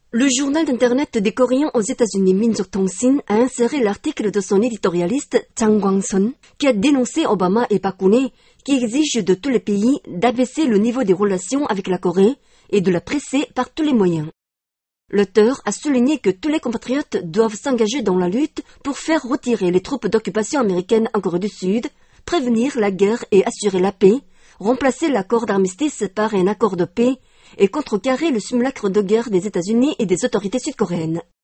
Le journal d'internet des Coréens aux États-Unis Minjok Tongsin a inséré l'article de son éditorialiste Chang Kwang-son qui a dénoncé Obama et Park Geun-hye qui exigent de tous les pays d'abaisser le niveau des relations avec la Corée et de la presser par tous les moyens. L'auteur a souligné que tous les compatriotes doivent s'engager dans la lutte pour faire retirer les troupes d'occupation américaines en Corée du Sud, prévenir la guerre et assurer la paix, remplacer l'accord d'armistice par un accord de paix et contrecarrer le simulacre de guerre des États-Unis et des autorités sud-coréennes.